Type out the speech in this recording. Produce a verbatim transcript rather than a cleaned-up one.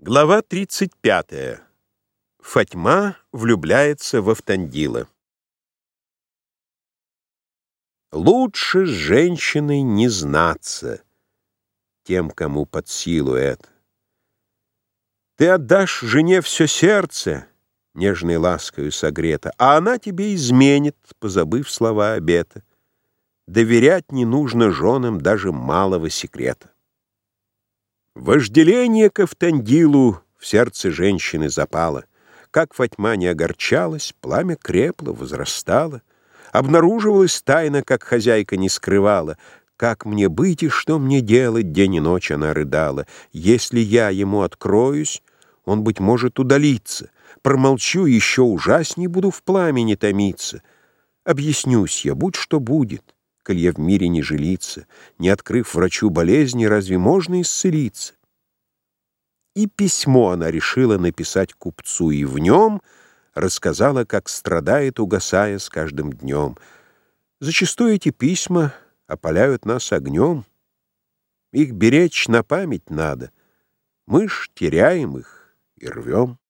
Глава тридцать пятая. Фатьма влюбляется в Автандила. Лучше с женщиной не знаться тем, кому под силу это. Ты отдашь жене все сердце, нежной ласкою согрето, а она тебе изменит, позабыв слова обета. Доверять не нужно женам даже малого секрета. Вожделение к Автандилу в сердце женщины запало. Как Фатьма не огорчалась, пламя крепло, возрастало. Обнаруживалась тайна, как хозяйка не скрывала. Как мне быть и что мне делать, день и ночь она рыдала. Если я ему откроюсь, он, быть может, удалится. Промолчу, еще ужасней буду в пламени томиться. Объяснюсь я, будь что будет. Коль я в мире не жилиться, не открыв врачу болезни, разве можно исцелиться? И письмо она решила написать купцу, и в нем рассказала, как страдает, угасая с каждым днем. Зачастую эти письма опаляют нас огнем. Их беречь на память надо. Мы ж теряем их и рвем.